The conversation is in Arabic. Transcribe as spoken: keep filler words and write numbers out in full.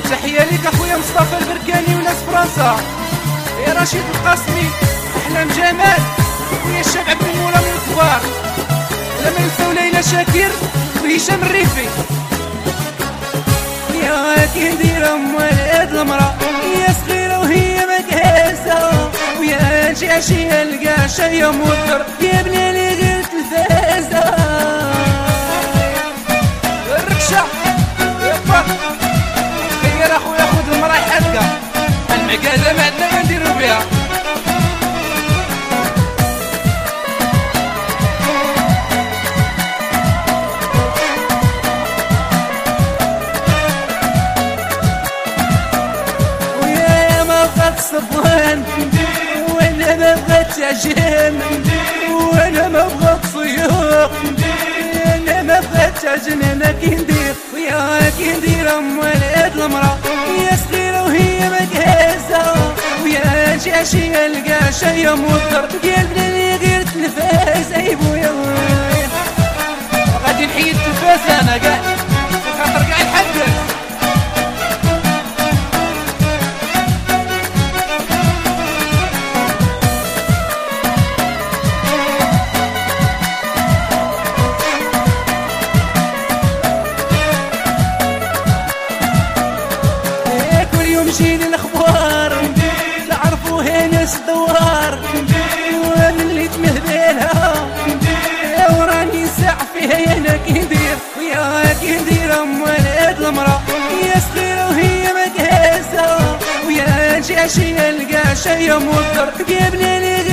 تحية ليك اخويا مصطفى البركاني وناس فرنسا، يا رشيد القاسمي، احلام جمال، خويا الشاب عبد المولى من الكبار، لما ننساو ليلى شاكر وهشام الريفي. يا كي ندير اموال هاد المرا، هي صغيرة وهي مكاسة، ويا شي عشية القاشة يا مضر يا بلالي غير تلفازة. الركشة يبا خير اخويا خذ المرا يحدقها، المعقادة ما عندنا ما نديرو بيها. صفوان وانا ما بغيت عجن، وانا ما بغيت صيوح، انا ما بغيت عجن. انا كي ندير ويا كي ندير اموال هاد المرا، هي صغيرة وهي مكاسة، ويا شي عشية القاشة يا مضر يا البلالي غير تلفاز. اي بويا غادي نحيد التلفاز انا كاع خاطر كاع نحدث. مشيني الاخبار تعرفوا هنا الدوار، وانا اللي تمهبلها وراني نسع فيها. انا كي ندير ويا كي ندير اموال هاد المرا، هي صغيرة وهي مكاسة، ويا شي عشية القاشة يا مضر يا بلالي